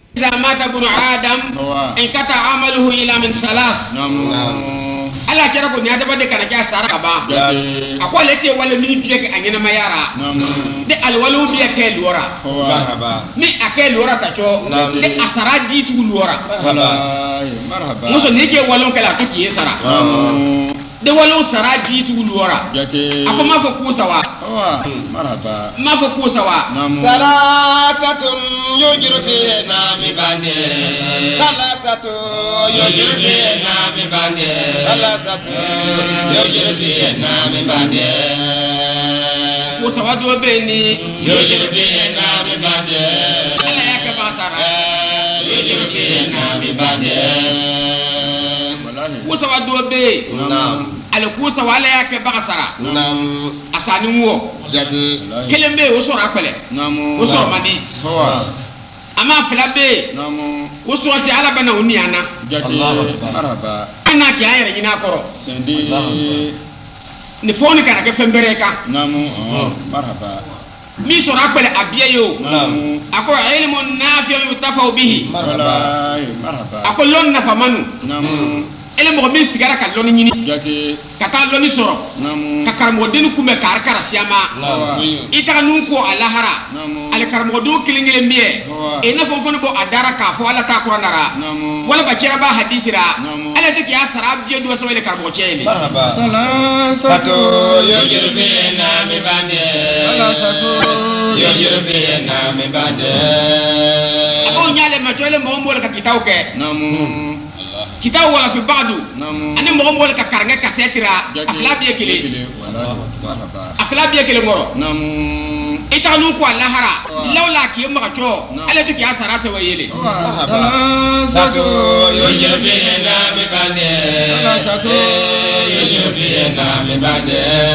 إذا مات ابن آدم انقطع عمله إلى من ثلاث. ala kɛra ko ni adamaden kana kɛ sara ka ban a ko ale tɛ wale min biye a ɲɛnamayara ni alwalew biye kɛ luwara ni a kɛ luwara ta cɔ ni a sara di tugu luwara muso ni kɛ walew kɛla a to k'i ye sara de walew sara di tugu luwara a ko m'a fɔ k'u sawa m'a fɔ k'u sawa salasatun yujiru fina min ba'di salasatu yujiru fina min ba'di salasatu yujiru fina min ba'di k'u sawa dɔ bɛ yen ni yujiru fina min ba'di ala y'a kɛ ba sara yujiru fina min ba'di k'u sawa dɔ bɛ yen ale k'u sawa ala y'a kɛ baga sara a sa ni wo kelen bɛ yen o sɔrɔ a kɛlɛ o sɔrɔ man di a ma fila bɛ yen o sɔrɔsi ala bɛ na o niyana an n'a kɛ an yɛrɛ ɲin'a kɔrɔ ni fɔ ni kana kɛ fɛn bɛrɛ kan min sɔrɔ a kɛlɛ a biye ye o a ko ilmu nafi'un yutafa'u bihi a ko lɔn nafamanu ele mɔgɔ min sigara ka lɔnni ɲini ka taa lɔnni sɔrɔ ka karamɔgɔdenni kunbɛn k'ari karasiyama i taga nun ko a lahara ale karamɔgɔdenw kelen kelen bɛ yen n'a fɔ fɔ ne bɔ a dara k'a fɔ ala t'a kura nara walima cɛra b'a hadisira ala tɛ k'i y'a sara biye dɔ sɛbɛn karamɔgɔ cɛ ye salasatu yujiru fina min ba'di yujiru fina min ba'di a ko ɲaale ma cɔle mɔgɔ m'o ka kitaw kɛ kitaw wala fi ba'du ani mɔgɔ m'o ka karankɛ ka sɛtira a fila bɛ kelen a fila bɛ kelen kɔrɔ i taga nun ko a lahara lawla k'i maga cɔ ale tɛ k'i y'a sara sɛbɛn yele salasatu yujiru fina min ba'di yujiru fina min ba'di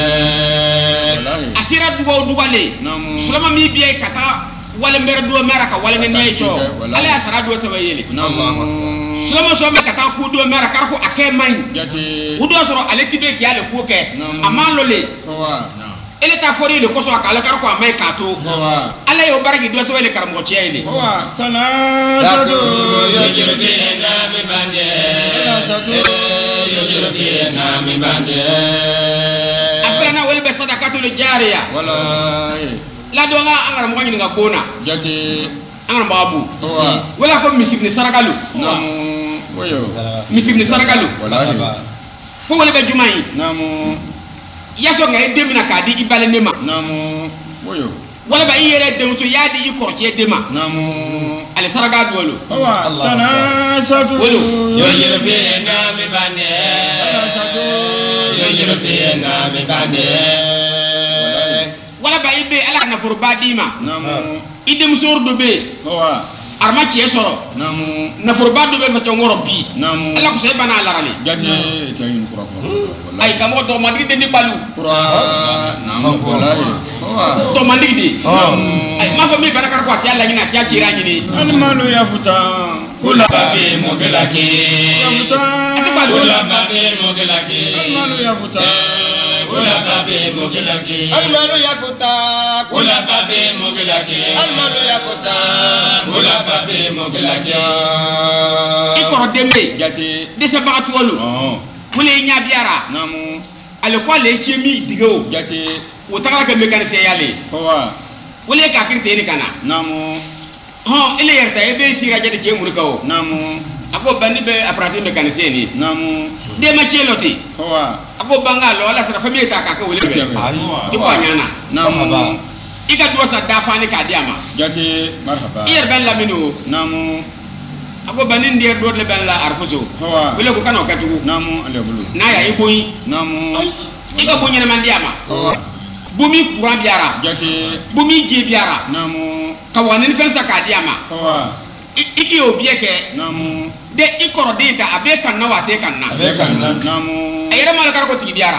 a sera dugaw dugale sulama min bɛ yen ka taa wale mbɛrɛ duwa mɛra ka wale ŋaniya ye cɔ ale y'a sara duwa sɛbɛn yele sulama sɔn bɛ ka taa ku duwa mɛra kari ko a kɛ man ɲi u dɔ sɔrɔ ale ti bɛ k'i ale ko kɛ a man lɔle ele ta fɔri le kosɔn a k'ale kari ko a man ɲi k'a to ala y'o baara k'i duwa sɛbɛn le karamɔgɔ cɛ ye de salasatu yujiru fina min ba'di yujiru fina min ba'di a filanan wale bɛ sadakatu le jariya ladon an karamɔgɔ ɲininka ko na an karamɔgɔ abu wala ko misibini sarakalu misibini sarakalu ko wale bɛ juma ye yaso nka e den mina k'a di i balen ne ma wala bɛ i yɛrɛ denmuso y'a di i kɔrɔcɛ den ma ale saraka duwalo wolo yujiru fina min ba'di yujiru fina min ba'di wala ba i bɛ ala ka nafoloba d'i ma i denmuso dɔ bɛ yen arama cɛ sɔrɔ nafoloba dɔ bɛ fɛtɔnkɔrɔ bi ala ko e bana larali ayi karamɔgɔ dɔgɔmandigi tɛ ne balu dɔgɔmandigi de ayi m'a fɔ min bana kari ko a tɛ a laɲini a tɛ a cira ɲini alimalu yafuta kulababi mɔgɛlaki a tɛ balu kulababi mɔgɛlaki alimalu yafuta kulababi mɔgɛlaki alimalu yafuta kulababi mɔgɛlaki alimalu yafuta kulababi mɔgɛlaki i kɔrɔden bɛ yen dɛsɛbagatɔlu wale i ɲabiyara ale ko ale tiɲɛ min dige o tagara kɛ mécanicien y'ale wale k'a kiri ten de ka na hɔn ele yɛrɛ ta e bɛ sira jadi cɛ muru kan o a ko bandi bɛ apprenti mécanicien ni den ma tiɲɛ lɔ ten a ko ban k'a lɔ ala sara famille ta k'a kɛ wele bɛ i ko a ɲana i ka duwa sa dafani k'a di a ma i yɛrɛ bɛ lamini o a ko bandi nin yɛrɛ dɔ de bɛ la arifuso wele ko kana o kɛ tugun n'a y'a i boyi i ka bo ɲɛnɛman di a ma bumi kuran biyara bumi ji biyara ka wanini fɛn sa k'a di a ma i k'i o biyɛ kɛ de i kɔrɔden ta a bɛ kan na wa a tɛ kan na a yɛrɛ ma la kari ko tigi biyara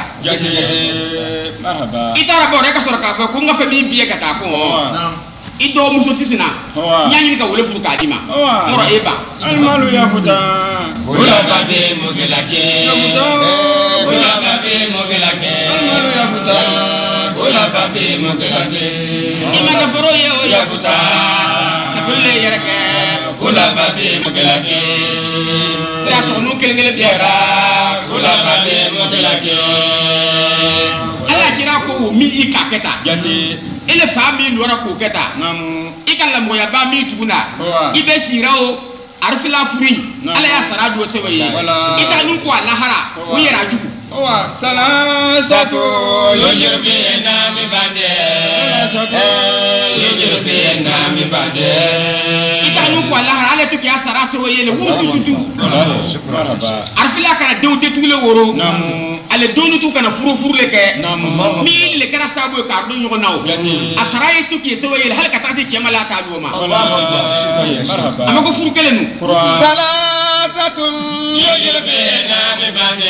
i taara bɔ o ka sɔrɔ k'a fɔ ko n ka fɛn min biyɛ ka taa ko i dɔgɔmuso tɛ sin na n y'a ɲini ka wele furu k'a di ma n kɔrɔ e ba alimalu yafuta kulababi mɔgɛlaki kulababi mɔgɛlaki alimalu yafuta kulababi mɔgɛlaki i ma nafolo ye o yafuta nafolo le yɛrɛ kɛ Gula babi mugelake. Ya sonu kelengele biara. Gula babi mugelake. Ala jira ko mi ikaketa. Jati. Ele fami lora ko keta. Namu. Ikalla moya ba mi tuguna. Ibe sirao arfila furi. Ala ya saradu sewaye. Ita nu ko lahara. Ko yera jugu. Owa salasatu yujirfina mi bande. Salasatu yujirfina mi bande. Ita nu ko lahara ale to kiya sara sewaye le wutu tutu. Marhaba. Arfila kana dew detule woro. Namu. Ale donu tu kana furu furu le ke. Namu. Mi le kara sabo ka do nyogo naw. Asara yitu ki sewaye le hal ka tasi chemala ta do ma. Marhaba. Amako furu kelenu. Salasatun yujirfina mi bande.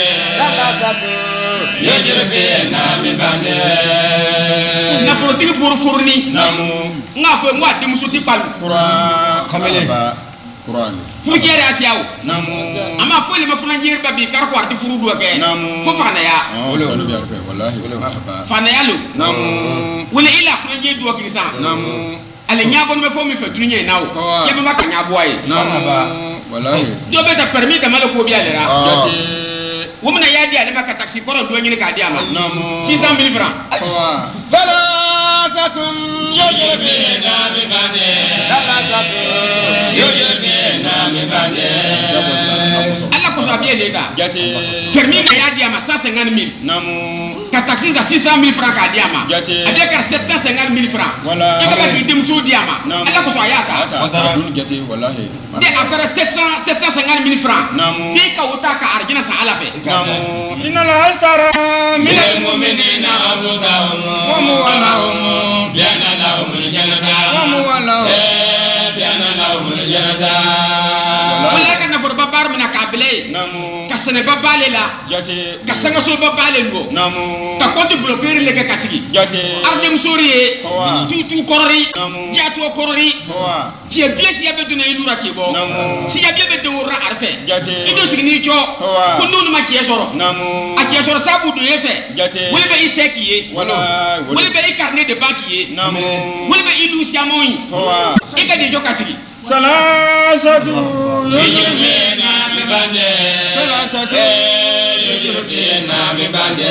Yujirfina mi bande. Na protigi furu furu ni. Namu. Nga ko mo adi musuti palu. Kamele. Quran. Furu jere asiawo. Namu. Ama fo le mafuna jere babi kar ko arti furu do ke. Namu. Fo fana ya. Wallahi. Marhaba. Fana ya lo. Namu. Wala ila funa jere do ke sa. Namu. Ale nyabo me fo mi fe dunya nawo. Ya ba ka nyabo ay. Marhaba. Wallahi. Do be ta permis de mala ko bi alera. Jati. Womna ya di ale ba ka taxi koro do nyini ka di ama. Namu. 600,000 francs. Salasatun yujirfina mi bande. Salasatun yujirfina mi bande. Allah ko so bien lega. Jati. Permis de ya di ama 150,000. Namu. Ka taxi za 600,000 francs ka di ama. Jati. Avec 750,000 francs. Wala. E ba ki demso di ama. Allah ko so ayata. Jati wallahi. De affaire 750,000 francs. Namu. De ka wuta ka arjina sa ala fe. Namu. Innal astara min al-mu'minina anfusahum wa amwalahum bi'anna lahum al-jannata wa amwalahum bi'anna lahum al-jannata. Wala ka na for babar mina kabile. Namu. Ka sene babale la. Jati. Ka sanga so babale lo. Namu. Ka compte bloquer le ka kasigi. Jati. Ardem soriye. Wa. Tutu korori. Namu. Jatu korori. Wa. Ti e bien si abe duna ilura kebo. Namu. Si abe be de wora arfe. Jati. Ido signi cho. Wa. Kundu ma ci soro. Namu. A ci soro sabu do yefe. Jati. Wole be iseki ye. Wala. Wole be carnet de banque ye. Namu. Wole be ilu siamoyi. Wa. E ka de jo kasigi. Salasatu yujirfina mi bande. Salasatu yujirfina mi bande.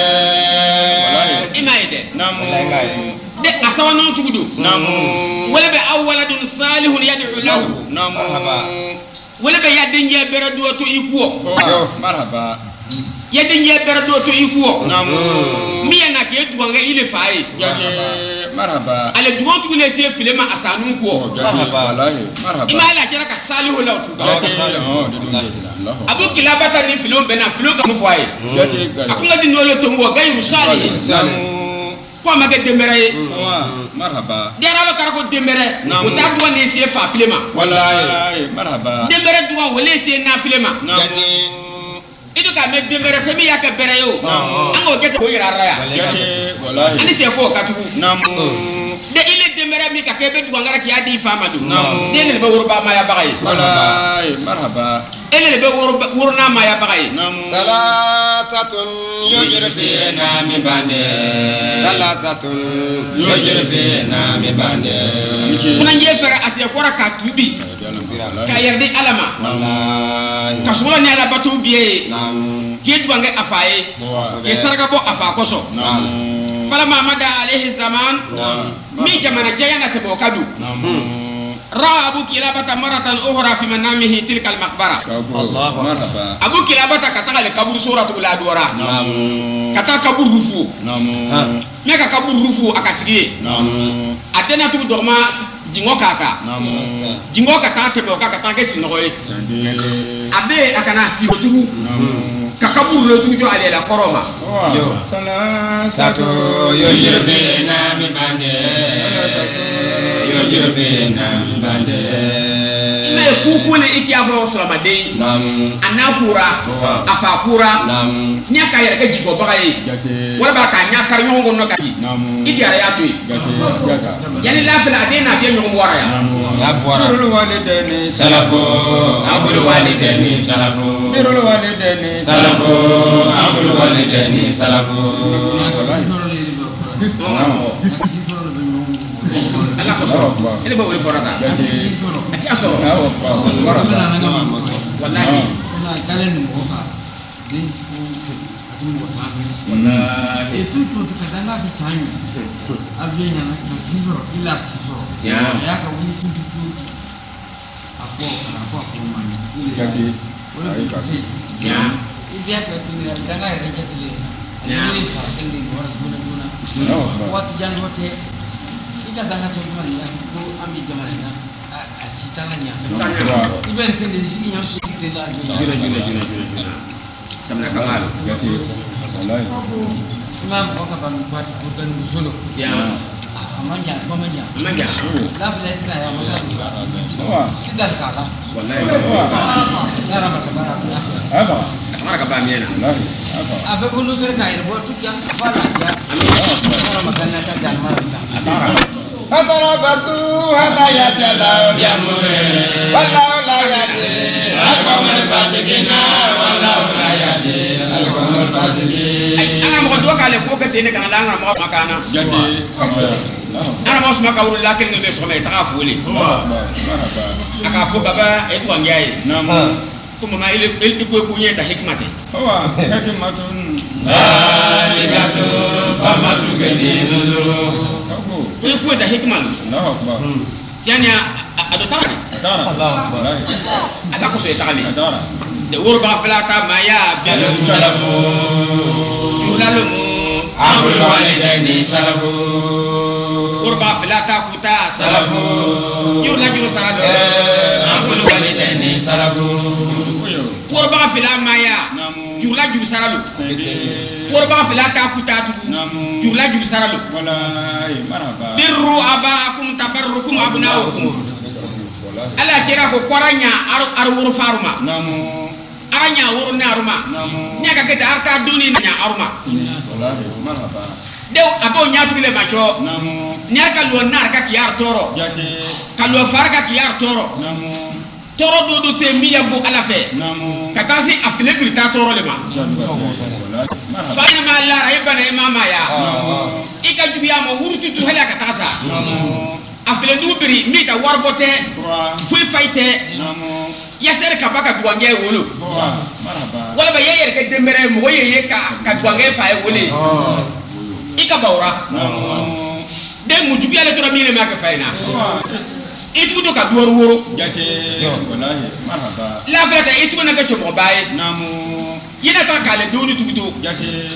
Ima ide. Namu. De asawa non tugudu. Namu. Wole be awwaladun salihun yad'u lahu. Namu. Wole be yadinje bere do to ikuo. Marhaba. Yadinje bere do to ikuo. Namu. Miya na ke duwanga ile faye. Jati. Marhaba. Ale duwan tugule se filema asanu ko. Marhaba. Wallahi. Marhaba. Ima ala jara ka salihu la tu. Jati. Oh, Allah. Abu kilabata ni filon bena filon ka mu faye. Jati. Akunga di nolo to ngo gayu sali. Namu. Ko ma ke dembere. Wa. Marhaba. Dera lo karako dembere. Namu. Ko ta duwan ni se fa filema. Wallahi. Marhaba. Dembere duwan wole se na filema. Namu. Ido ka me dembere femi ya ke bere yo. Namu. Ango gete ko yira raya. Jati. Wallahi. Ani se ko katugu. Namu. De ile dembere mi ka ke be duwan ngara ki adi fama du. Namu. De ne be wurba ma ya bagay. Wallahi. Marhaba. Ele le be wurna ma ya bagay. Namu. Salasatun yujirfina mi bande. Salasatun yujirfina mi bande. Funa nje fere asiya kora ka tubi. Ka yerdi alama. Wallahi. Ka sura ni ala batu biye. Nam. Ke duwange afaye. Ke sarga bo afa koso. Namu. Fala mamada alayhi zaman. Mi jamana jayana te bokadu. Namu. Ra abu kilabata maratan ukhra fi manamihi tilka al-maqbara. Allah. Marhaba. Abu kilabata katanga le kabur suratul ladwara. Namu. Kata kabur rufu. Namu. Me ka kabur rufu akasigie. Namu. Adena tu dogma jingo kaka. Namu. Jingo kaka te boka kata ke sinoye. Sandi. Abe akana si otugu. Namu. Ka kabur le tujo ale la koroma. Yo. Salasatu Satu yujirfina mi bande. Yujirfina mi bande. Me kukule iki afro solamade. Nam. Anakura. Afakura. Nam. Nya ka yere ke jigo bagaye. Jati. Wala ba ka nya kar nyongo no ka. Namu. Idi ara ya toy. Jati. Jata. Yani la fela adena be nyongo wara ya. Namu. Ya buara. Birul walidaini Salafu. Abul walidaini salafu. Birul walidaini Salafu. Abul walidaini salafu. Allah ko sɔrɔ ele bɛ wele fɔra ta a tɛ sɔrɔ walahi itu kadang nggak bisa abinya nak sisor ilas sisor ya kau ini tu apa mana jadi ya dia ketinggalan jangan ada jadi ini sahaja yang guna waktu jangan waktu kita jangan cuma ya itu ambil zamannya asitannya ibu yang tinggal di sini yang sih tidak juna sama kamal jadi wallahi imam kau kan buat bukan solo ya amanya la bila kita ya masa sidar kala wallahi cara masalah apa kamar ka ba miena wallahi apa abe kunu kerja ini buat tujuan apa ya orang makan nak jalan marah فتربصوا حتى يأتي بأمره والله لا يهدي القوم الفاسقين والله لا يهدي القوم الفاسقين ana mo do kale ko ke tene kan la ngara mo makana jadi ana mo sma ka wuri la ken ne so me ta fuli aka fo baba e ko ngai namu kuma ma ile ko kunye ta hikmate huwa hikmatun baligatu famatu kedi nuzuru ko ta hikman Allahu akbar yani ado tara Allah wallahi ata ko so ta kali adara de wor ba flata maya belo salafu julalu abul walidaini salafu wor ba flata kuta salafu jurla juru sarado abul walidaini salafu wor ba flata maya namu jurla juru sarado sege wor ba flata kuta tu namu jurla juru sarado wallahi marhaba birru abakum tabarrukum abnaukum ala cera ko koranya ar wor faruma namu aranya wor naruma namu nyaka kete arta duni nya aruma wallahi marhaba dew abo nyatu le macho namu nyaka lo nar ka kiyar toro jadi kallo farka kiyar toro namu toro do te miya bu ala fe namu katasi afile brita toro le ma wallahi marhaba fa ina ma la raibana imama ya namu ika jubiya ma wurutu tu hala katasa namu afile dubiri mi ta warbote huwa fui faite namu yaser ka baka duwange wolo huwa marhaba wala ba yeyer ke dembere mo yeye ka duwange fa e wole ika bawra namu de mu jubiya le tora mi le ma ka faina huwa itu do ka duwar woro jadi wallahi marhaba la fata itu na ka chomo baye namu yina ta kale doni tukuto jadi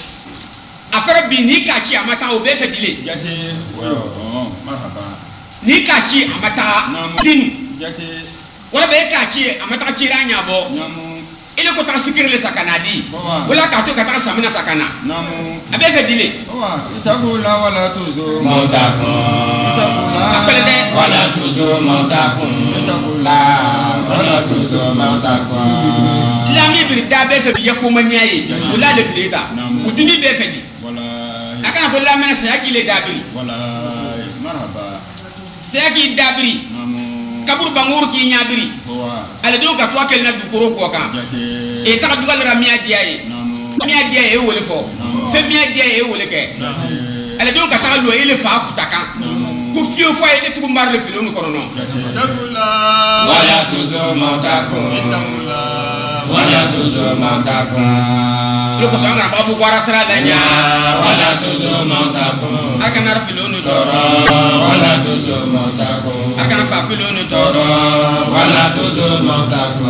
afara bi ni ka ci amata o be fe dile jadi oh marhaba ni ka ci amata namu dinu jadi wala be ka ci amata ci ranya bo namu ile ko ta sikir le sakanadi Bawa. wala ka to ka ta samina sakana namu abe fe dile huwa itakula wala tuzu mautakum apele de wala tuzu mautakum la wala tuzu mautakum la mi bir da be fe bi ko manyaye wala le bileta Namu. udini be fe di wallahi akana ko la mena sayaki le dabiri wallahi marhaba sayaki dabiri namu kabur bangur ki nyabiri huwa ale do ka to akel na dukoro ko kan jadi e ta dugal ramia diaye namu miya dia e wole fo fe miya dia e wole ke jadi ale do ka ta lo ele fa kutaka ku fio fo e tubu mar le filo no kono no wala tuzu mautakum wala tuzu mautakum lo ko sanga babu gwara sara la nya wala tuzu mautakum aka nar filo no toro toro wala tuzu mautakum aka na fa filo no toro toro wala tuzu mautakum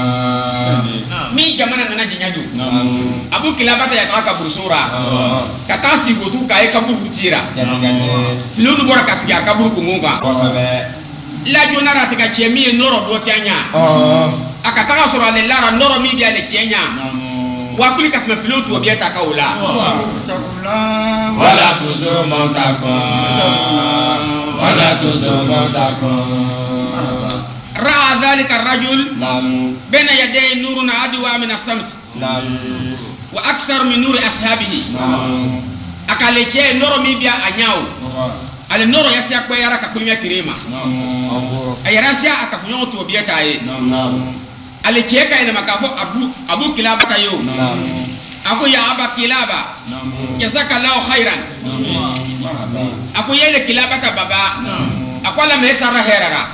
mi jamana nana jinyadu namu abu kilabata ya ka bursura kata si gotu ka e kabur kutira filo no bora ka sigar kabur ku ngonga la jona ratika chemi e noro do tianya aka ta sura le lara noro mi bia le tianya namu wa kuli ka filo to bieta ka ula itakula wala tuzu mautakum wala tuzu mautakum ra'a dhalika ar-rajul namu بين يدي نور عدوى من الشمس namu واكثر من نور اصحابه namu akaleche noro mibia anyao huwa ale noro yasia kwa yara kakunya kirima namu ayarasia akafunyo to bieta ye namu ale cheka ina makafo abu kilaba tayo namu ako ya aba kilaba namu jazakallahu khairan namu marhaba ako yele kilaba ta baba akwala me sarra herara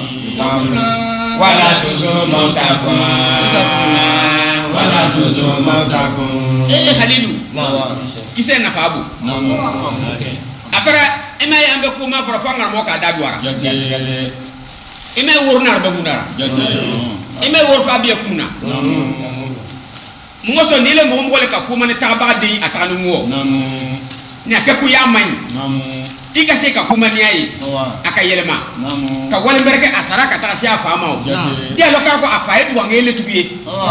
wala tuzu mautakum wala tuzu mautakum Khalilu kise na fabu apara ema yambe kuma fara fangar mo ka dadwara ema wornar ba munara ema wor fa biya kuna ngoso nile mo ngole ka kuma ne taba de atanu ngo ne akaku ya man tika se ka kuma ni ayi aka yelema ka wale berke asara ka ta sia fama o dia lo ka ko afaye tu ngele tuye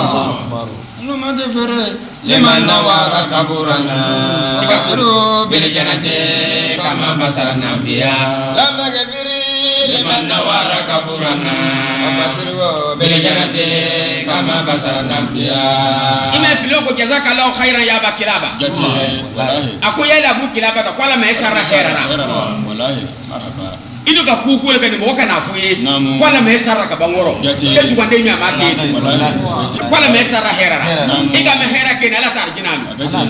no mande fere liman nawara kaburana basiru bil janati kama basarna biya lamma gafiri liman nawara kaburana basiru bil janati kama basarna biya ime filo ko jazakallahu khairan ya bakilaba ako yela bu kilaba ta kwala me sarra herara wallahi marhaba ido ka kuku le kadi mo kana fuye kwala me sarra ka bangoro kesu kwande mi amake kwala me sarra herara iga me hera ke na la tarjinalu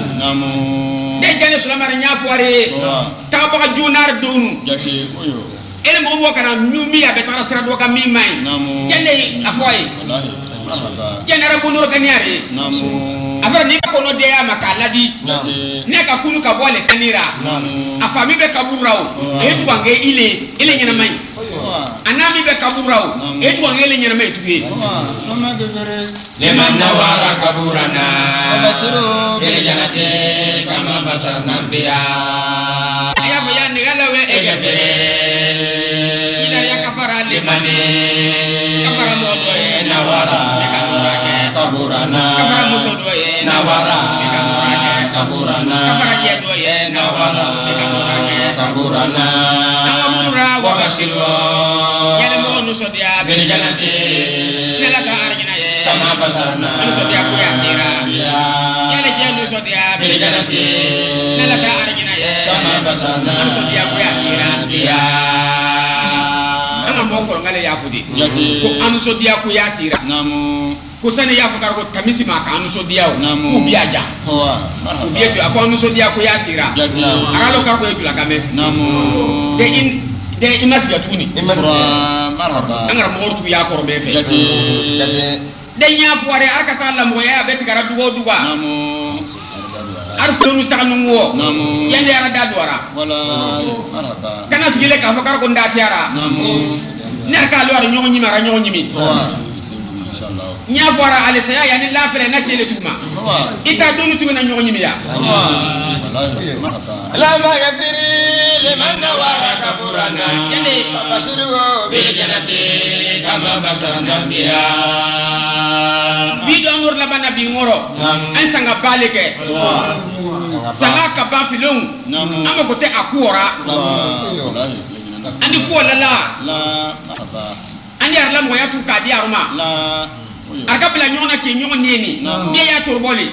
de jale sulamar nya fuare ta ba junar donu ele mo kana nyumi ya betara sira do ka mi mai jale afoy jenera bunuro kaniare afara ni ko no de ya makaladi ne ka kunu ka bole kanira afami be kaburao e tuange ile nyana mai anami be kaburao e tuange ile nyana mai tuye no mande fere liman nawara kaburana bil janati kama basarna biya ya bayan ni galawe e egefere ina ya kafara limani kafara mo do e nawara kaburana kafara muso do e nawara kaburana kafara je do e nawara kaburana angamura wa basiru yale mo no so dia bil janati nela ka arjina ye kama basarna no so dia ko ya tira yale je no so dia bil janati nela ka arjina ye kama basarna no so dia ko ya tira biya anga mo ko ngale ya fudi ko an so dia ko ya tira ko sani ya fakar ko tamisi ma ka an so dia o biaja o bieto afo an so dia ko ya tira aralo kar ko e tula kame de imas ya tuni marhaba angar mo ortu ya ko be fe de nya fuare arkata Allah mo ya bet gara dugo duga arfu nu tanu wo yende ara dadwara wala marhaba kana sigile ka fakar ko ndatiara ner ka lo ar nyongo nyimi ara nyongo nyimi inshallah nya fuara ale saya yani la fere na sele tuma ita donu tu na nyongo nyimi ya wallahi marhaba lama gafiri liman nawara kaburana yende basiru bil janati kama basarna biya bido ngor la bana bi ngoro an sanga baleke sanga ka ba filon ama ko te akura wallahi andi ko la marhaba andi ar la mo ya tu ka di aruma arka bla nyona ke nyon neni be ya turboli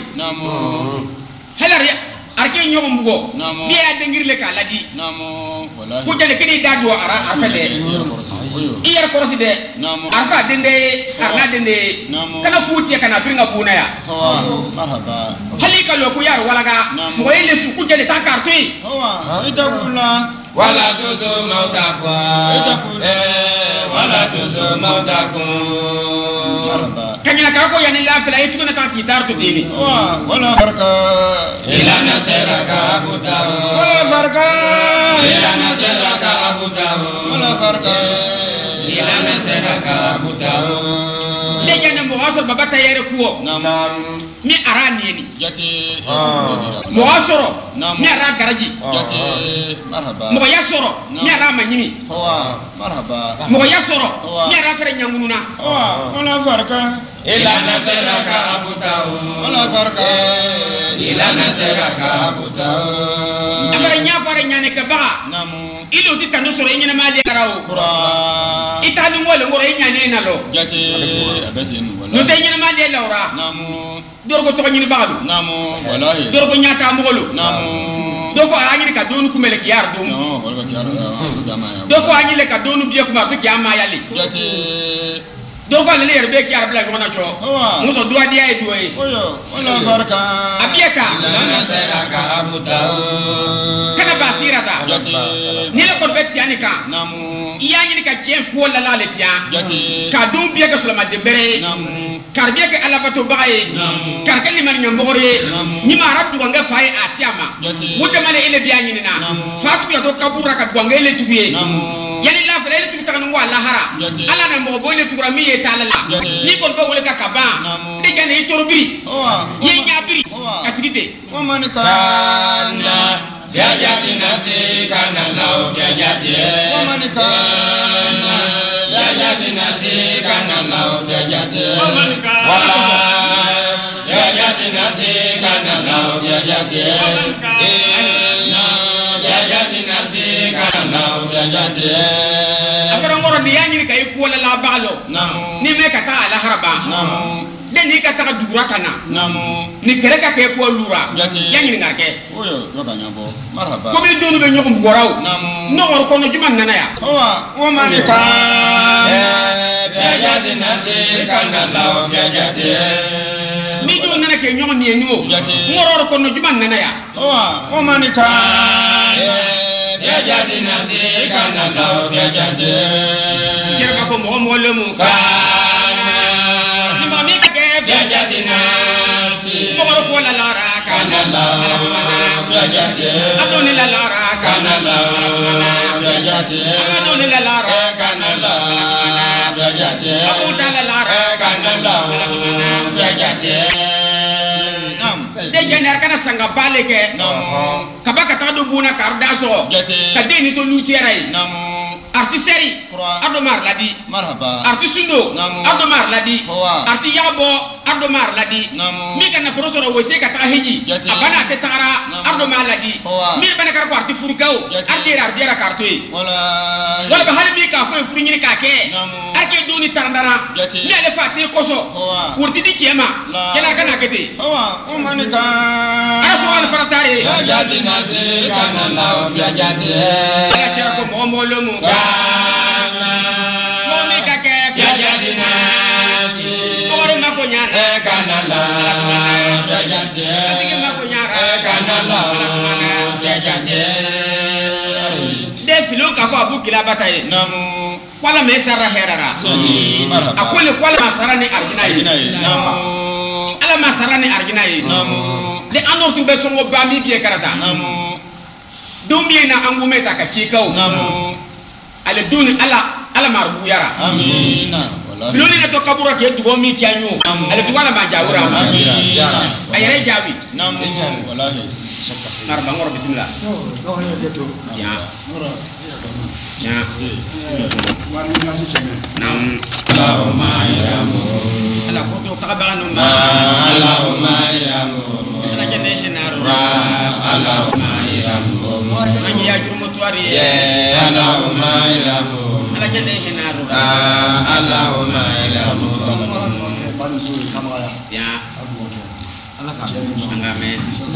helar ya arke nyon mbugo be ya dengirle ka ladi wallahi ko jale kini dadwo ara arfede iyar korosi de arfa dende arna dende kana kuti kana bringa buna ya marhaba halika lo ko yar walaga mo ile su ku jale ta kartui ita kula wala tuzu mautakum wala tuzu mautakum kanya ka ko yani la fila itu na ta kitar to dini wala barka ila nasraka abutahu wala barka ila nasraka abutahu wala barka ila nasraka abutahu de jana mo wasor babata yere kuo mi arani ni jati mo wasoro mi ara garaji jati marhaba mo yasoro mi ara manyimi marhaba mo yasoro mi ara fere nyangununa wala barka ila nasraka abutahu wala barka ila nasraka abutahu agara nya fare nyane ka ba ilo titando soro nyane mali arawo itani mo le ngoro nyane na lo jati abatin no wala tay nyane mali lawra dorgo to nyini baadu wallahi dorgo nyata mogolo doko anyini ka donu kumele ki yar dum wala ka yar jama ya doko anyile ka donu biye kuma to jama yali jati dogo le yere be ki arabla ko na cho muso duwa dia e duwe oyo wala barka abieka lana seraka abuta kana basirata ni le ko beti anika namu iya ni ka chen ko la la le tia ka dum biya ka sulama de bere karbiya ka alabato baye karka liman nyambore ni ma rabtu nga faye asiama wuta male ile biya ni na fatu ya to kabura ka gwanga ile tuye yani la fere ile tukata ngwa la hara ala na mo boyle tukura mi e talala ni ko ba wole ka kaba de jane torobiri ye nyabiri kasigite o manika kana yajati nasi kana lao yajati o manika yajati nasi kana lao yajati wala yajati nasi kana lao yajati yajati nasi kana lao yajati akara ngoro ni yanyi kay ko la balo ni me ka ta ala haraba de ni ka ta dura kana ni kere ka ke ko lura yanyi ngarke oyo yoga nyambo marhaba ko mi donu be nyokum goraw no ngor ko no juman nana ya o manika yajati nasi kana lao yajati mi do nana ke nyom ni enwo ngoro ko no juman nana ya o manika yajati nasi kana lao yajati jerka ko mo lemu kana ni ma mi ka ke yajati nasi ngoro ko la lara kana lao yajati adoni la lara kana lao yajati adoni la lara kana lao yajati abuta la lara kana lao yajati de jener kana sanga bale ke kabaka ta do buna kardaso ka de ni to lutiere artiseri adomar ladi marhaba artisundo adomar ladi arti yabo adomar ladi mi kana foroso ro wese ka ta hiji abana te tara adomar ladi mi bana kar ko arti furgao arti arbiera kartoi wala ba halmi ka fo furnyini ka ke arke doni tarandara mi ale fati koso wurti di chema yana kana kete o manika ara so al faratare yajati nasi kana lao yajati ala chera ko mo lomu kana momi ka ke yajati nasi ore ma ko nyara kana lao yajati asige ma ko nyara kana lao yajati de filo ka ko abu kila bataye namu wala me sara herara marhaba akole kwala masara ni argina yi namu ala masara ni argina yi namu de anor tu be songo ba mi biye karata namu dombi na angume ta ka chikau namu ale duni ala marbu yara amina wallahi filo ni to kabura ke dugo mi kyanyo ale dugo na majawura amina ayere jawi namu wallahi marba ngoro bismillah ya ya nam Allahumma iramu ala ko to kabanu ma Allahumma iramu ala jene hinaru Allahumma iramu ngi ya jurmu tuari Allahumma iramu ala jene hinaru Allahumma iramu ya ala ka angame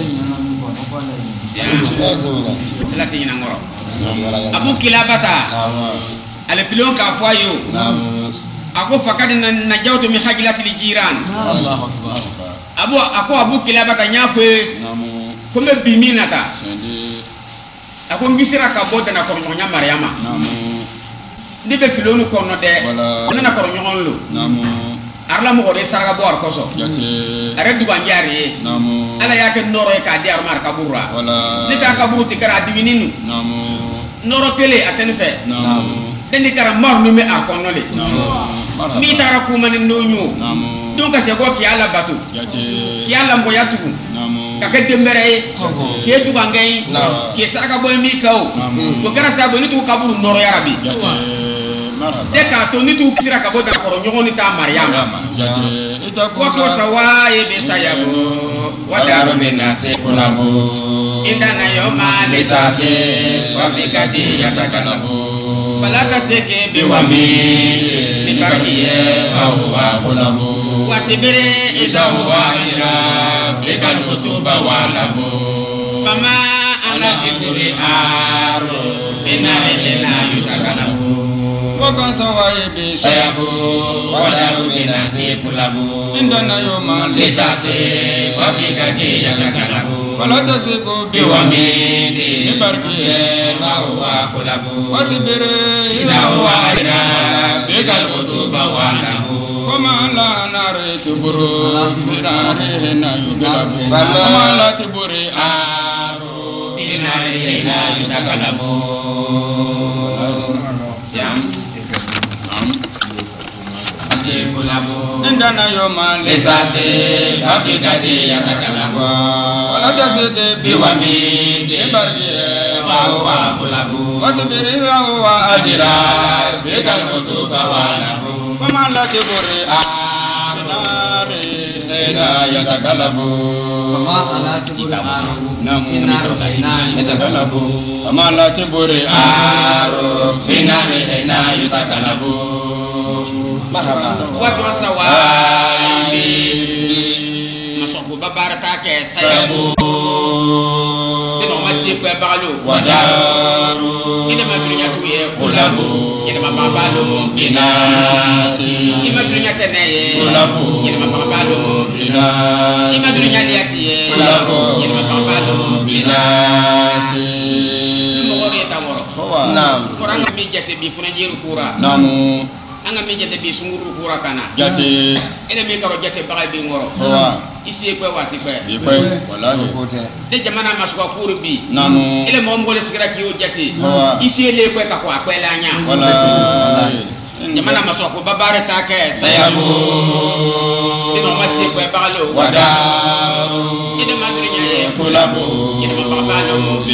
ya ala tina ngoro abu kilabata ale filon ka fo ayo ako fakadi na jawto mi hajilati li jiran Allahu akbar abu kilabata nyafe namu ko me biminata sendi ako ngisira ka boda na ko nya maryama namu ndibe filonu ko no de wala na ko nyon lo namu arla mo de sarga bo ar koso jate are du banjari namu ala yake noro e ka di ar mar kabura wala ni ta kaburu ti kara divininu namu noro tele atenfe namu dendi kara mar no me ar konno le marhaba mi tara ku man ndonyo namu donc se go ki ala batu jate ki ala mbo yatugu namu ka ke dembere ke du bangai ke sarga boy mi kaw ko kara sa bo ni tu kaburu noro ya rabbi jate marhaba de ka to ni tu sira ka bo da ko nyogo ni ta maryama jate ita wa ko sawa e be sayabu wa daru min nasi kulabu indana yoma lisase wa fikati yatakalabu fala taseke biwami bikariye wa kulabu wasibire isahu wakira likal kutuba walabu fama ala ana figuri aro binari lena yutakalabu wakan sawaye bi sayabu wadaru binasi kulabu indana yoma lisase wafika yakalabu wala tasiko biwamidi bibarki bawa kulabu wasibere ila wa'ira bikal kutuba wa'lamu kama la nare tuburu binare na yugalabu kama la tubure aru binare na yugalabu jam ati kulabu indana yoma lisase wafika yakalabu wala tasiko biwamidi bibarki bawa kulabu wasibere wa adira bikal kutuba wa'lamu kama la tubure nare hena yakalabu Kama ala tibur aru Namu. Inaru yatakalabu kama la tubure aro finare hena yakalabu wato sawa masoko babarata ke sayabu dino masi ko bagalo wadaru ina madrinya tuye kulabu ina mabalo binasi ina madrinya teneye kulabu ina mabalo ina binasi madrinya liatiye kulabu ina mabalo binasi mo gore tamoro kowa nam koranga mi jete bi funa jeru kura namu anga mi jete bi sunguru kura kana jati ene mi karo jete bagal bi ngoro kowa isi ko wati be ikwe wallahi de jamana masuka kuru bi namu ile mo ngole sigira ki o jete kowa isi le ko ka ko akwela nya wallahi jamana masuka ko babare ta ke sayabu dino masi ko bagalo wadaru ine madrinya ye kulabu ine mabalo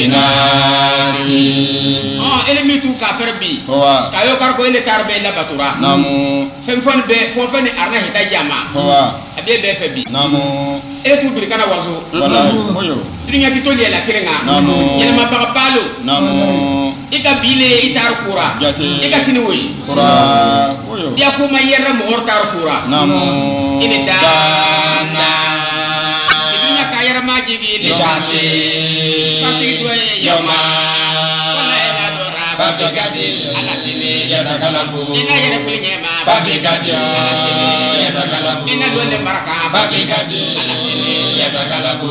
binasi oh ele mi tu ka perbi kowa kayo kar ko ele karbe la batura namu fem fon arna hita jama kowa abe be febi namu ele tu bir kana wazo wallahi oyo dunya ki toli la kirenga Namu. yele ma bagalo namu ika bile itar kura jati ika sini woyi kura oyo dia ko ma yerra mo hortar kura namu ine dana dunya ka yerra ma jigi lisasi Pati doye yoma wala ela dora babigadi ala sini yatakalabu ina yere kulinye ma babigadi yatakalabu ina dole maraka babigadi ala sini yatakalabu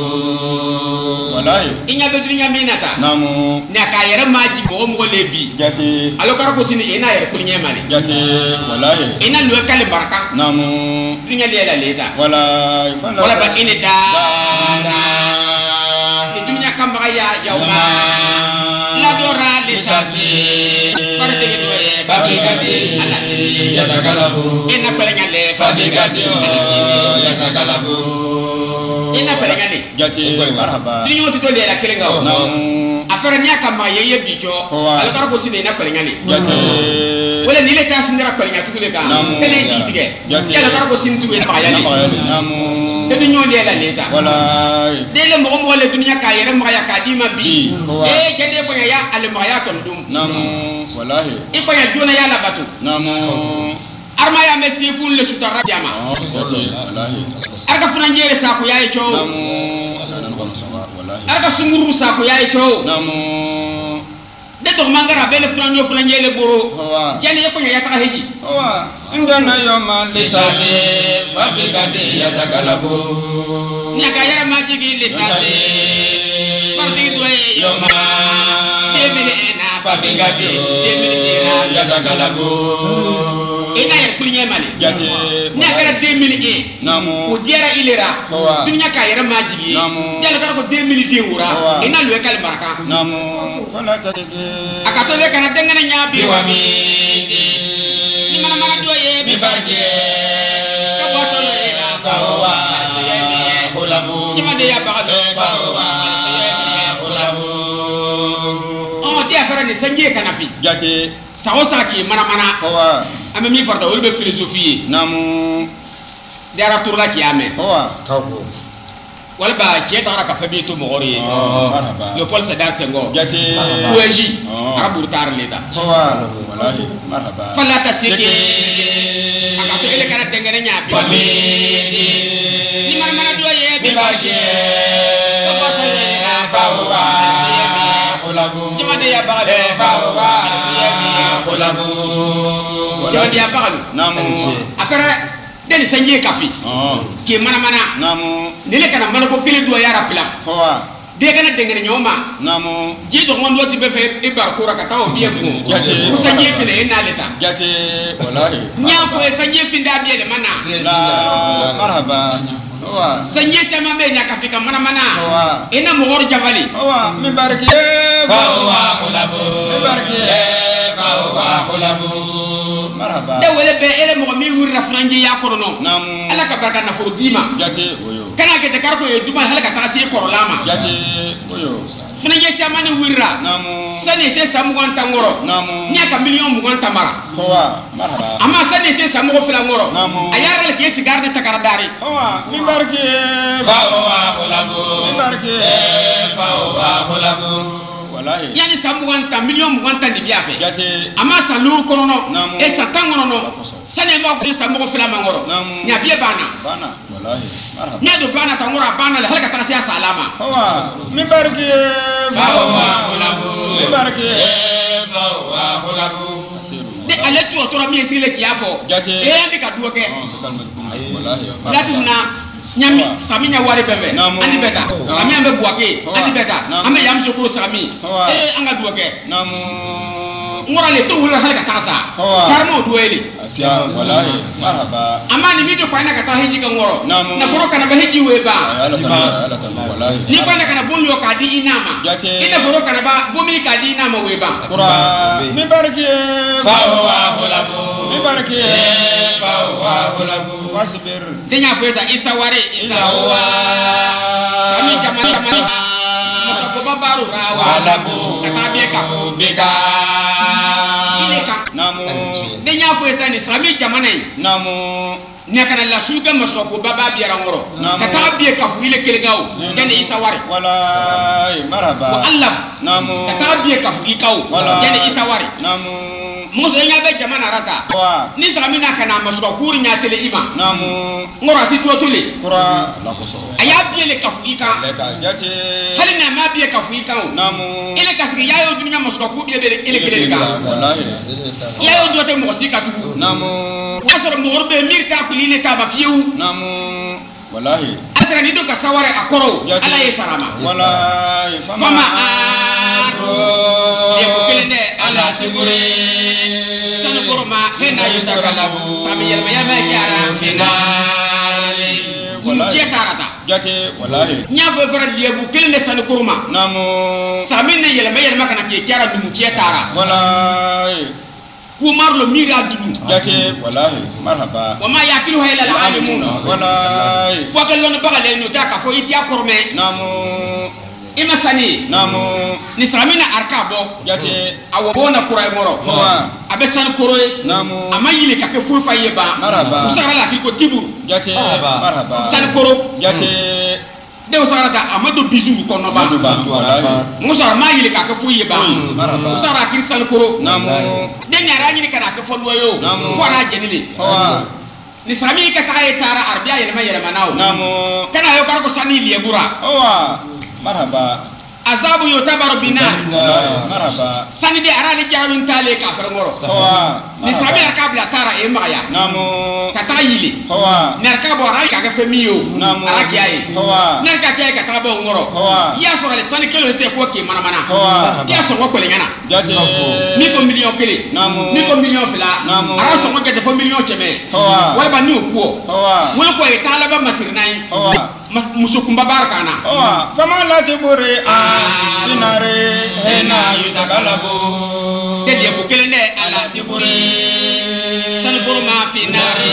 wallahi inya be dunya minata namu na ka yere ma jigi o mo lebi jati alo kar ko sini ina yere kulinye mali jati wallahi ina lo kale maraka namu dunya lela leda wallahi wala ba ine dana dunya kamba ya yauma la dora lisasi parde doye babigadi ala sini yatakalabu ina pelengale babigadi yatakalabu ina pelengale jati marhaba dunya to lela kirenga namu afara nya kamba ye bicho Kowa. alo kar ko sini ina pelengale jati wala ni le tas ndira pelengale tukule ka Namu. ele jitige Jati. alo kar ko sini tukule ba yali namu te dunyo lela leta wallahi dele mo le dunya ka yere ma ya ka di ma bi Kowa. kede ko ya al ma ya ton dum namu wallahi e ko ya jona ya la batu namu arma ya me sifun le sutara jama jati wallahi arka funa njere sa ko yayi cho namu anan ko sawa wallahi arka sunguru sa ko yayi cho namu de to mangara bele funa nyo funa njele boro kowa jani e ko ya ta heji kowa indana yoma lisasi babigadi yatakalabu nya ka yere ma jigi le sa parti doye yoma debele ena babigadi debele dira yatakalabu ina yere kulinye mali jati nya kara 2001 namu o diara ilera Kowa. dunya ka yere ma jigi Namu. jala kara ko 2002 wura Kowa. ina lo kal baraka namu wala tasiki akato le kana dengana nya bi wa biwamidi ni mana doye bi bibarge ka boto le ina bawa kulabu ni ma de ya ba do bawa kulabu oh dia fara ni sanje kana fi jati sawo saki mana kowa ame mi farda wol be philosophie namu dara turla ki ame kowa kafu wala ba je ta ka fabi to mogori marhaba le Paul Sédar Senghor jati poésie Oh. arabu tar leta kowa wallahi marhaba fala ta sike Jati. akato ele kana dengene nya bi bamidi ni mana doye bi bibarge ka boto le ina bawa kulabu Jama de ya ba de bawa غلبوا jabadi abagalu namu akara den sanje kapi ke mana namu nile kana mana ko kile do yara pila hoa de kana dengene nyoma namu je do ngondo ti be fe e bar kura ka taw biye ko Jate. sanje fele e na leta jate wallahi nya ko e sanje finda biye de mana la marhaba hoa sanje sama me nya kafika mana Wa. ina mogor javali hoa min barki فهو غلبوا min barki فهو غلبوا marhaba de wele be ele mo mi wurra franje ya korono namu ala ka barka na furu dima jate oyo kana ke te karko e duma hala ka tasi korolama jate oyo franje sama ni wurra namu sani se samugon tangoro namu nya ka million mugon tamara hoa marhaba ama sani se samugo fila ngoro Namu. ayara le ke sigarde takaradari hoa min barki فهو min غلبوا barki فهو غلبوا wallahi yani samugon ta million mugon tan di biafe jate ama salur konono Namu. e satangono no sani ma ko samugo fila mangoro Namu. nya bie bana bana wallahi marhaba nya do bana tangoro bana le hala ka tasi salama hoa min barki فهو غلبوا min barki فهو غلبوا de ale tu otora mi esile kiafo Jate. e andi ka duoke wallahi latisna nyami Awa. sami nya wari bembe Namu. andi beta sami ambe buake Awa. andi beta Namu. ame yam sokuru sami Awa. anga duoke namu ngora le to wula hala ka tasa Awa. karmo dueli asia wallahi marhaba amani mi do paina ka ta hiji ka ngoro Namu. na foro kana ba hiji weba ala tan wallahi ni paina kana bonlo ka di inama Jate. ina foro kana ba bomi ka di inama weba qura min barki فهو غلبوا min barki فهو غلبوا wasbir denya feta isa ware isa wa sami jamani maka ko babaru rawa غلبوا kata biye ka بك ile ka namu denya feta ni sami jamani namu ne kana la suga maso ko baba biya ngoro Namu. kata biye ka ile kele gaw jane isa ware wallahi wa marhaba allah namu kata biye ka ikaw Wala. jane isa ware namu muso nya be jamana rata wa ni sami na kana maso ko nya tele ima namu ngoro ati do tole qura la koso aya biye le ka ika leka jate hali na ma biye ka ikaw namu ile kasigi yayo dunya maso ko biye be ile kele ga wallahi yayo do te mo sika tugu namu asoro mo gorbe mirta kuline ta ba fiu namu wallahi asara ni do ka saware akoro Jate. ala ye sarama wallahi fama aro ye ko kelende ala على تبري sanu koroma hena yutakalabu sami yelma yelma kiara finale kum jetarata jate wallahi nya fo fara liebu kelende sanu koroma namu sami ne yelma kana ke kiara dumu jetara wallahi kumarlo mira dudu jate wallahi marhaba wama yakilu hayla alimun wallahi fo kelon bagale no ta ka fo itia korme namu ima sani namu ni samina arkabo jate awo bona kuray moro Wa. abe san koroy namu ama yile ka ke ful faye ba Marhaba. usara la ki ko tibur jate Marhaba. marhaba san koro jate de usara ta amado bizu ko no ba Marhaba. wallahi musara ma yile ka ke fuye ba marhaba usara ki san koro namu de nyara nyini kana ke fo yo Namu. fora jenile wa ni sami ka ka e tara arbiya yele ma yele manaw namu kana yo kar ko sani liebura wa marhaba azabu yutabaru binar marhaba sani de arani jarawin tale ka fer ngoro wa ni sami ka bla tara e maya namu kata yili wa nerka bo ara ka fe miyo Namu. ara kiai wa nerka kiai ka taba ngoro Hoa. ya so le sani kelo se ko ki mana Hoa. ya so ko le ngana jate ni ko million kele Namu. ni ko million fila Namu. ara so ko ke fo million cheme Hoa. wala ba ni ko wa wala ko e tala ba masirnai wa muso kumba barkana wa fama la tibure a dinare hena yutakalabu de de bu kele ne ala tiburi sani burma fi nari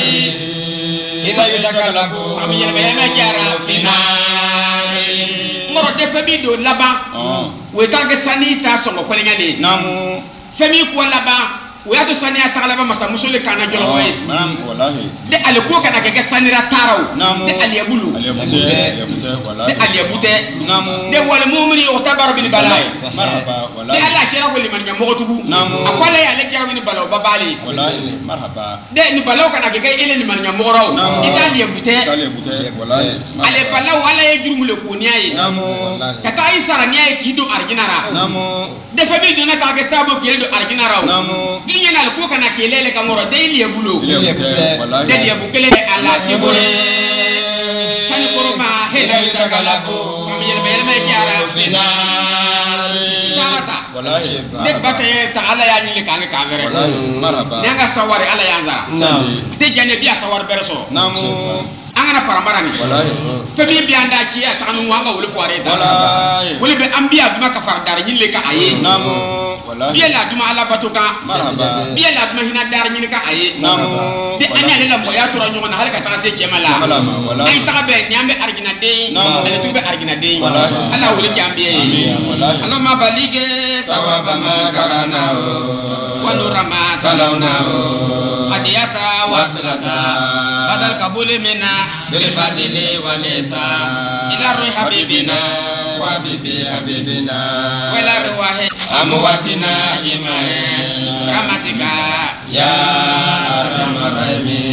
إذا يتكلم sami yele me jara fi finale ngoro de febi do laba we ta ke sani ta so ko ngani namu femi ko laba we ato sani ta laba masa musole kana jolo boy manam wallahi de ale ko kana ke sani ra taraw Namu. de ale bulu aliyabute de wallahi ale bute namu de wal mu'mini yutabar bil balai marhaba de wallahi ala kera ko liman nyamo tugu Namu. akwala ya le kera min balaw babali wallahi marhaba de ni balaw kana ke ele liman nyamo raw Namu. ita ale bute aliyabute wallahi ale balaw ala ye jurumule ko niayi namu kata isara niayi ki do arginara namu de fami do na ka ke sabo ki do arginara namu dunya na ko kana kelele ka ngoro de liye bulo de liye bukele ala kebore tani koroma hela Galabo, am yele bele me kiara Finar, tarata de bataye ta ala ya nyile kanga kangere marhaba nanga sawari ala ya nzara de jane biya sawar berso namu angana paramara mi febi biya nda ci ya tanu wanga wole foare ta wole be ambiya duma ka far dar nyile ka aye namu biya la duma ala batuka marhaba biya la duma hina dar nyile ka aye namu de anya le la moya tora nyona na halka ta se jemala ay ta be nyambe argina de ale tube argina de ala wole jambiye ala ma balige Sawaba Makarana, wa nurama Talauna, adiyata waslata badal kabuli mina Bilfadili Walesa, ila ruhi habibina Wabibi Habibina, wala ruwahi Amwatina Jimae, ramatika Ya Ramaraimin.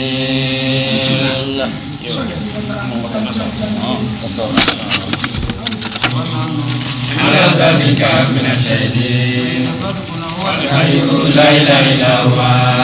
على ذلك من الشهيدين والحي لا إله إلا هو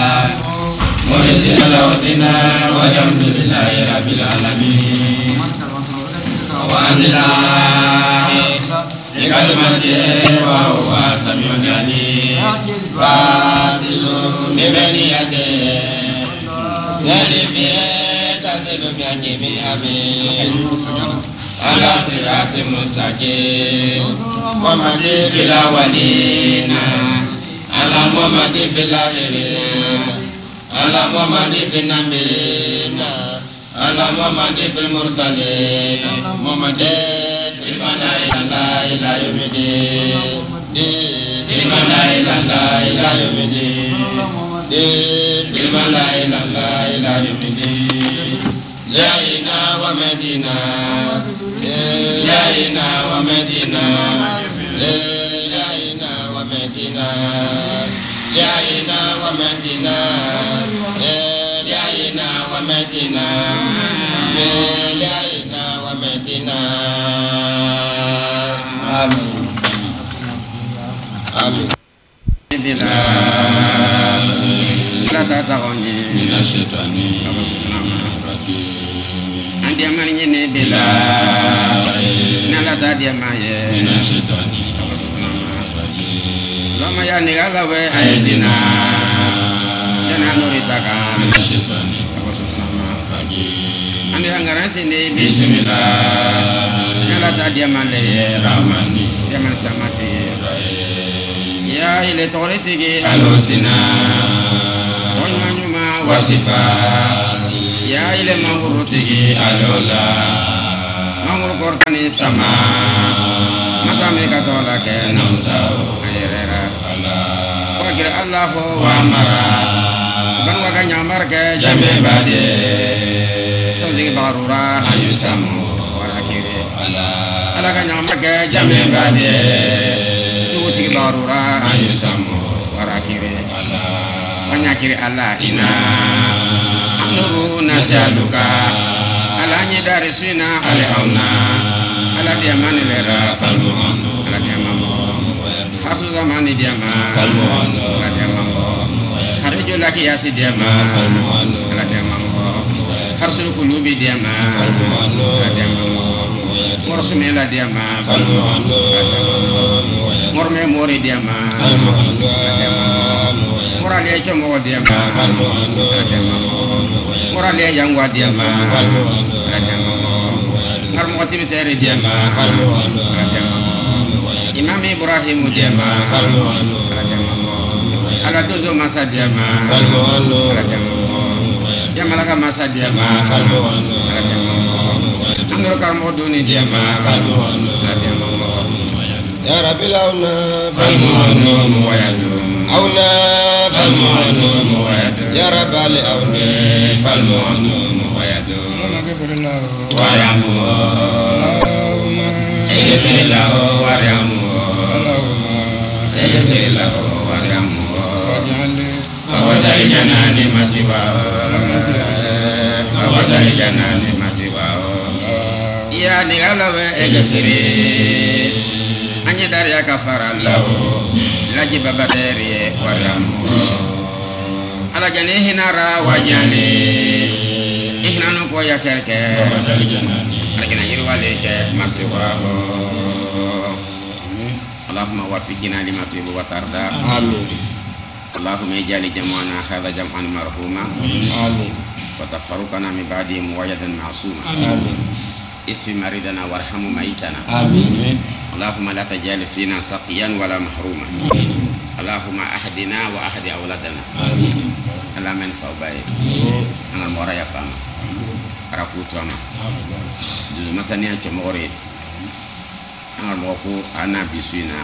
مرسل الأرضنا والحمد لله رب العالمين وأن الله بكلمته وهو سميع عليم فاضل بين يديه يلف تنزل بعجم أمين على صراط مستقيم محمد في الأولين على محمد في الآخرين على محمد في النبيين على محمد في المرسلين محمد في الملائكة لا إلى يوم الدين في الملائكة لا إلى يوم الدين في الملائكة لا إلى يوم الدين جاينا ومدينة جاينا ومدينة جاينا ومدينة جاينا ومدينة جاينا ومدينة جاينا ومدينة آمين آمين لا تتغني من الشيطان Andi amani ne bila nala tadi amaye minashitani lama ya ni ala we aizina jana noritaka minashitani andi angara sini bismillah nala tadi amale rahmani jaman samati ya ile toriti alusina wanyuma wasifati ya ile mangurutigi alola mangur kortani sama mata mereka tolak ke nausau ayerera wakil Allahu wa mara ban waga nyamar ke jame bade sonjigi barura ayu samu warakiri ala ka nyamar ke jame bade tuusigi barura ayu samu warakiri Panyakiri Allah ina Nuru nasyaluka Alanya dari sina Alihawna Ala diamani lera Falmu'anu Ala diamamu Harsu zamani diama Falmu'anu Ala diamamu Harju laki yasi diama Falmu'anu Ala diamamu Harsul kulubi diama Falmu'anu Ala diamamu Morsumela diama Falmu'anu Ala diamamu Morme mori diama Falmu'anu Ala diamamu Morale chongo diama Falmu'anu Ala diamamu Morale yangwa diama Ala diamamu Ngarmoti mitere diama Ala diamamu Imam Ibrahim diama Ala diamamu Ala dozo masa diama Ala diamamu Jamalaga masa diama Ala diamamu Angro karmo duni diama Ala diamamu Ya Rabbil Auna Falmu'anu muwayadu Auna Falmu'anu muwayadu Ya Rabbal Auna Falmu'anu muwayadu Waramu Eghfirlahu waramu Eghfirlahu waramu Awadari janani masibao Awadari janani masibao Ya nigalawe eghfiri Anya dari akafara lahu Laji babaderi waramu ala jani hinara wajani ihnanu ko ya kerke argina yirwale ke masiwaho Allahumma waffiqna lima tuhibbu wa tarda amin Allahumma ij'al jam'ana hadha jam'an marhuma amin wa tafarruqana min ba'di muwayyadan ma'suma amin isfi maridana warhamu maitana amin Allahumma la taj'al fina saqiyan wala mahruma Allahumma ahdina wa ahdi awladana amin alamin fawbai angal mora ya fama rakutama amin masania chomore angal moko ana bisuina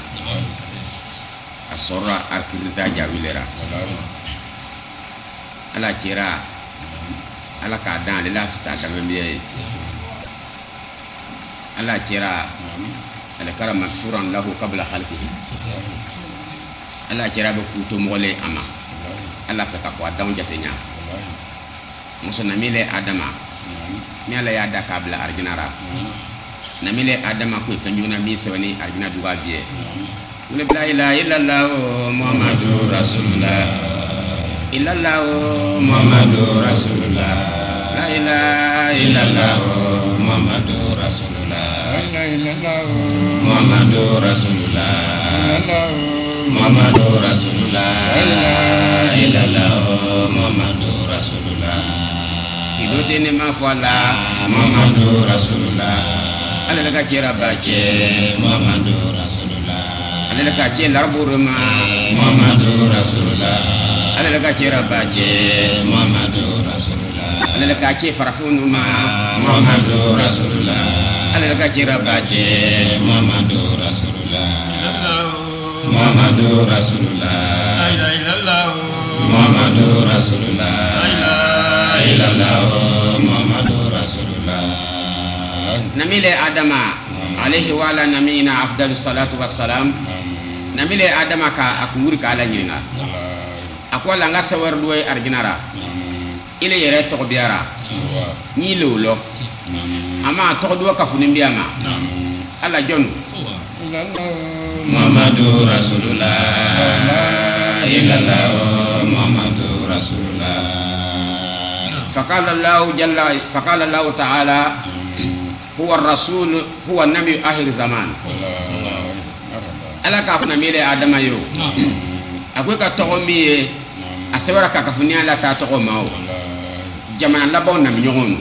asora arkirita jawilera ala kira ala ka dan la fisa ka membiye ala kira ala karam maksuran lahu qabla khalqihi ala kira be kuto mole ama ala ka ko adam jatenya muso namile adama ni ala ya da kabla arjinara namile adama ko kanjuna mi sewani arjina duga biye la ilaha illallah muhammadur rasulullah illallah muhammadur rasulullah la ilaha illallah muhammadur rasulullah la ilaha illallah muhammadur rasulullah muhammadur rasulullah la ilaha illallah muhammadur rasulullah idote ne ma fala muhammadur rasulullah ala ka kira bace muhammadur rasulullah ala ka ce larburma muhammadur rasulullah ala ka ce rabace muhammadur rasulullah ala ka ce farfunuma muhammadur rasulullah ala ka ce rabace muhammadur rasulullah muhammadur rasulullah la ilaha illallah muhammadur rasulullah la ilaha illallah muhammadur rasulullah namile adama alayhi wa ala nabiyina afdalus salatu wassalam namile adama ka akuri ka ala nyina akwala nga sawar duwe arginara ile yere to biara ni lolo ama to do ka funin biama ala jon muhammadur rasulullah illallah muhammadur rasulullah faqala allah ta'ala huwa ar-rasul huwa an-nabi akhir zaman ala ka funa mele adama yo akwai ka to mi asawara ka kafuni ala ta to mawo jamana labon na minyon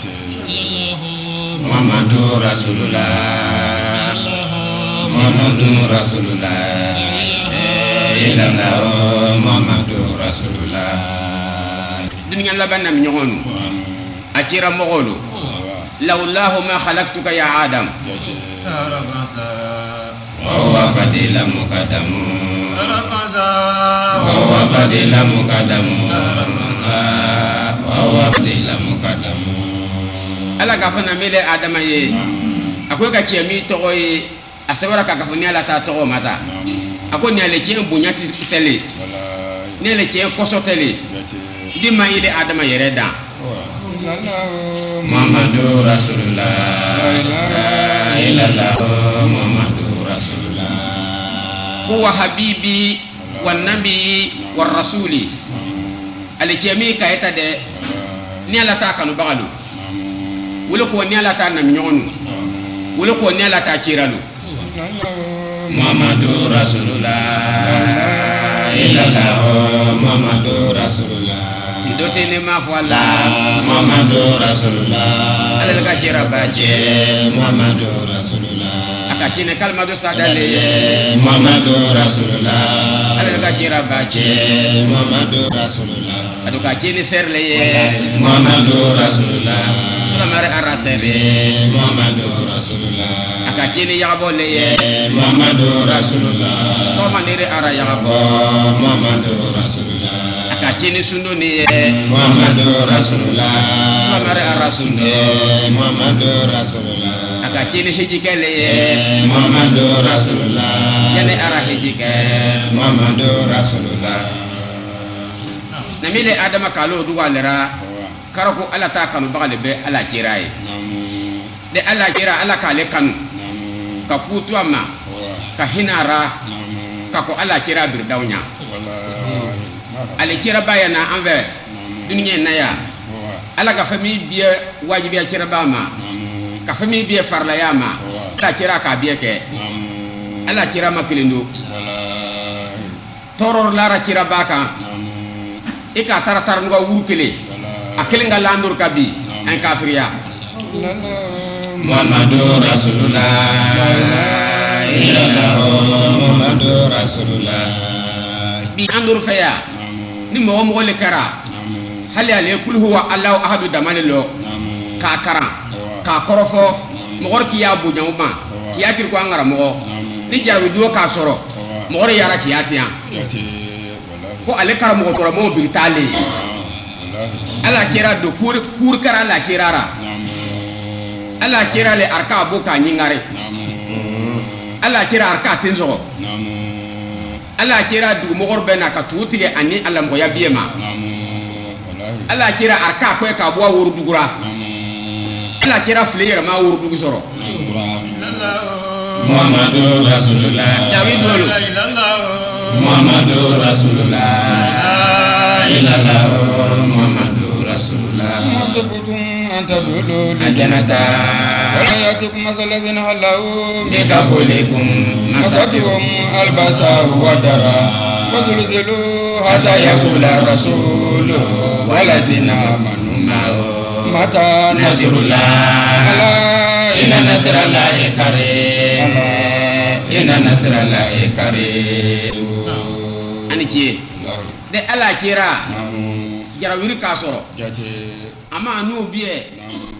muhammadur rasulullah muhammadur rasulullah illallah muhammadur rasulullah dunya laban na minyon akira mogolo lawlahu ma khalaqtuka ya adam وهو فضيل مقدم وهو فضيل مقدم وهو فضيل مقدم ala ka fana mele adama ye akwai ka ce mi to yi asawara ka kafuni ala ta to mata akwai ne le ce bunyati tele ne le ce koso tele dima ile adama yere da muhammadur rasulullah la ilaha muhammadur rasulullah huwa habibi wan nabi war rasuli alijami ka eta de ni ala ta kanu bagalu wala ko ni ala ta na nyonu wala ko ni ala ta kiralu muhammadur rasulullah illallah muhammadur rasulullah dote ne ma fala muhammadur rasulullah ala ka kira baje muhammadur rasulullah aka kine kalma do sadale muhammadur rasulullah ala ka kira baje muhammadur rasulullah adu ka kine serle muhammadur rasulullah sulamare arasere muhammadur rasulullah aka kine yabole muhammadur rasulullah ko manire ara yabo muhammadur rasulullah kacini sunduni muhammadur rasulullah sulamare arasunde muhammadur rasulullah akacini hijikele muhammadur rasulullah jane ara hijike muhammadur rasulullah namile adama kalo duwalera karako ala ta kanu bagale be ala jirai de ala jira ala kale kanu ka futu ama ka hinara ka ko ala jira birdawnya ale kira baya na envers dunya na ya ala ka fami biye wajibi ya kira ba ma ka fami biye farla ya ma ala kira ka biye ke ala kira makilindo toror lara kira baka ika taratar nga wurkele akele nga landur kabi en kafiriya Muhammadu Rasulullah Muhammadu Rasulullah bi andur faya ni mo mo le kara hali ale kul huwa allah ahadu damanilo ka kara ka korofo mo gor ki ya bu jawma ki ya tir ko ngara mo ni jarwi do ka soro mo gor yara ki yatiya ko ale kara mo to mo bi tale ala kira do kur kara la kirara ala kira le arka boka nyingare ala kira arka tenzo ala kira du mo gor bena ka tutige ani ala mo ya biema ala kira arka ko ka bo wuru dugura ala kira fleur ma wuru dugu soro Muhammadu Rasulullah jawi dolo Muhammadu Rasulullah Muhammadu Rasulullah Masbutum antadulu ajanata wala yatikum masalazin halau bikabulikum masatihum albasa wa dara wazulzilu hatta yaqula ar-rasul walazina amanu ma'ahu mata nasrullah inna nasrallahi qarib inna nasrallahi qarib ani ci de ala kira jarawiri ka soro ama nu biye